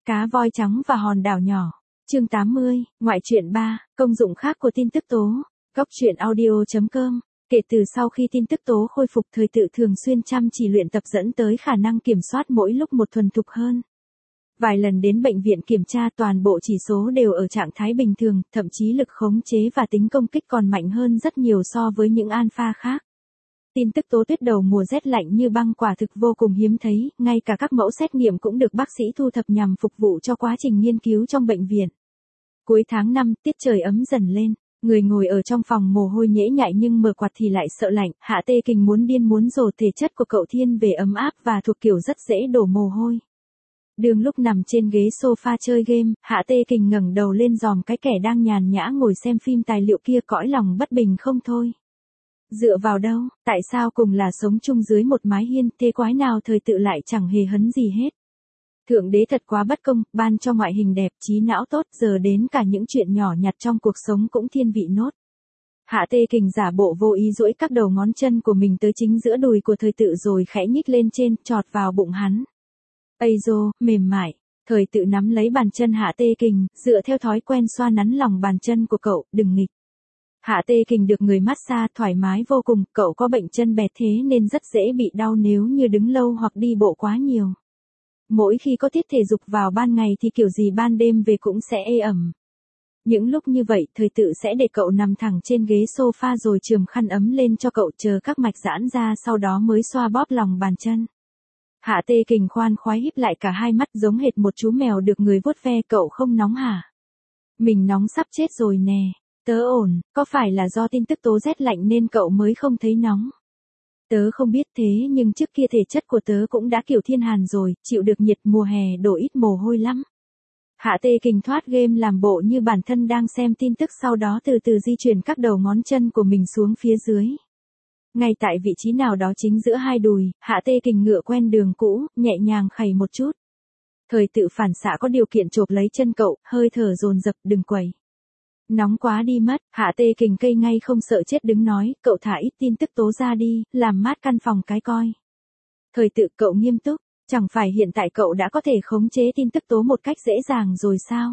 Cá voi trắng và hòn đảo nhỏ. Chương 80, ngoại truyện 3, công dụng khác của tin tức tố. Góc truyện audio.com. Kể từ sau khi tin tức tố khôi phục, Thời Tự thường xuyên chăm chỉ luyện tập dẫn tới khả năng kiểm soát mỗi lúc một thuần thục hơn. Vài lần đến bệnh viện kiểm tra, toàn bộ chỉ số đều ở trạng thái bình thường, thậm chí lực khống chế và tính công kích còn mạnh hơn rất nhiều so với những alpha khác. Tin tức tố tuyết đầu mùa rét lạnh như băng quả thực vô cùng hiếm thấy, ngay cả các mẫu xét nghiệm cũng được bác sĩ thu thập nhằm phục vụ cho quá trình nghiên cứu trong bệnh viện. Cuối tháng 5, tiết trời ấm dần lên, người ngồi ở trong phòng mồ hôi nhễ nhại nhưng mở quạt thì lại sợ lạnh. Hạ Tê Kình muốn điên muốn rồ, thể chất của cậu thiên về ấm áp và thuộc kiểu rất dễ đổ mồ hôi. Đường lúc nằm trên ghế sofa chơi game, Hạ Tê Kình ngẩng đầu lên dòm cái kẻ đang nhàn nhã ngồi xem phim tài liệu kia, cõi lòng bất bình không thôi. Dựa vào đâu, tại sao cùng là sống chung dưới một mái hiên, thế quái nào Thời Tự lại chẳng hề hấn gì hết. Thượng đế thật quá bất công, ban cho ngoại hình đẹp, trí não tốt, giờ đến cả những chuyện nhỏ nhặt trong cuộc sống cũng thiên vị nốt. Hạ Tê Kình giả bộ vô ý duỗi các đầu ngón chân của mình tới chính giữa đùi của Thời Tự rồi khẽ nhích lên trên, chọt vào bụng hắn. Ây dô, mềm mại. Thời Tự nắm lấy bàn chân Hạ Tê Kình, dựa theo thói quen xoa nắn lòng bàn chân của cậu, đừng nghịch. Hạ Tê Kình được người massage thoải mái vô cùng, cậu có bệnh chân bẹt thế nên rất dễ bị đau nếu như đứng lâu hoặc đi bộ quá nhiều. Mỗi khi có tiết thể dục vào ban ngày thì kiểu gì ban đêm về cũng sẽ ê ẩm. Những lúc như vậy, Thời Tự sẽ để cậu nằm thẳng trên ghế sofa rồi chườm khăn ấm lên cho cậu, chờ các mạch giãn ra, sau đó mới xoa bóp lòng bàn chân. Hạ Tê Kình khoan khoái híp lại cả hai mắt giống hệt một chú mèo được người vuốt ve. Cậu không nóng hả? Mình nóng sắp chết rồi nè. Tớ ổn, có phải là do tin tức tố rét lạnh nên cậu mới không thấy nóng? Tớ không biết, thế nhưng trước kia thể chất của tớ cũng đã kiểu thiên hàn rồi, chịu được nhiệt mùa hè đổ ít mồ hôi lắm. Hạ Tê Kình thoát game làm bộ như bản thân đang xem tin tức, sau đó từ từ di chuyển các đầu ngón chân của mình xuống phía dưới. Ngay tại vị trí nào đó chính giữa hai đùi, Hạ Tê Kình ngựa quen đường cũ, nhẹ nhàng khẩy một chút. Thời Tự phản xạ có điều kiện chộp lấy chân cậu, hơi thở dồn dập, đừng quẩy. Nóng quá đi mất. Hạ Tê Kình cây ngay không sợ chết đứng nói, cậu thả ít tin tức tố ra đi, làm mát căn phòng cái coi. Thời Tự, cậu nghiêm túc, chẳng phải hiện tại cậu đã có thể khống chế tin tức tố một cách dễ dàng rồi sao?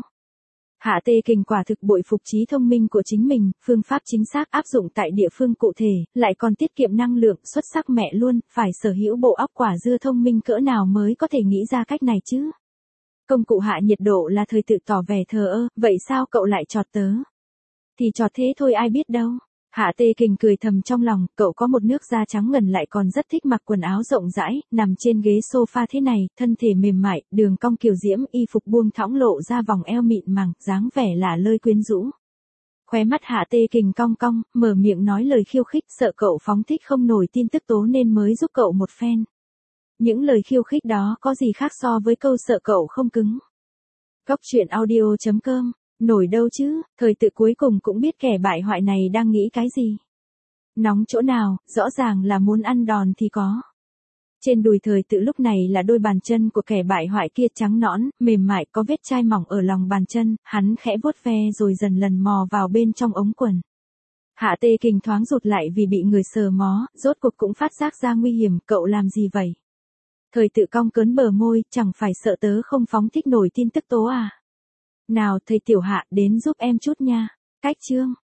Hạ Tê Kình quả thực bội phục trí thông minh của chính mình, phương pháp chính xác áp dụng tại địa phương cụ thể, lại còn tiết kiệm năng lượng, xuất sắc mẹ luôn, phải sở hữu bộ óc quả dưa thông minh cỡ nào mới có thể nghĩ ra cách này chứ? Công cụ hạ nhiệt độ là Thời Tự tỏ vẻ thờ ơ, vậy sao cậu lại chọt tớ? Thì chọt thế thôi ai biết đâu. Hạ Tê Kình cười thầm trong lòng, cậu có một nước da trắng ngần lại còn rất thích mặc quần áo rộng rãi, nằm trên ghế sofa thế này, thân thể mềm mại, đường cong kiều diễm, y phục buông thõng lộ ra vòng eo mịn màng, dáng vẻ lả lơi quyến rũ. Khóe mắt Hạ Tê Kình cong cong, mở miệng nói lời khiêu khích, sợ cậu phóng thích không nổi tin tức tố nên mới giúp cậu một phen. Những lời khiêu khích đó có gì khác so với câu sợ cậu không cứng. Góc truyện audio.com. Nổi đâu chứ, Thời Tự cuối cùng cũng biết kẻ bại hoại này đang nghĩ cái gì. Nóng chỗ nào, rõ ràng là muốn ăn đòn thì có. Trên đùi Thời Tự lúc này là đôi bàn chân của kẻ bại hoại kia, trắng nõn, mềm mại, có vết chai mỏng ở lòng bàn chân, hắn khẽ vuốt ve rồi dần lần mò vào bên trong ống quần. Hạ Tê Kình thoáng rụt lại vì bị người sờ mó, rốt cuộc cũng phát giác ra nguy hiểm, cậu làm gì vậy? Thời Tự cong cớn bờ môi, chẳng phải sợ tớ không phóng thích nổi tin tức tố à? Nào thầy Tiểu Hạ, đến giúp em chút nha. Cách chương.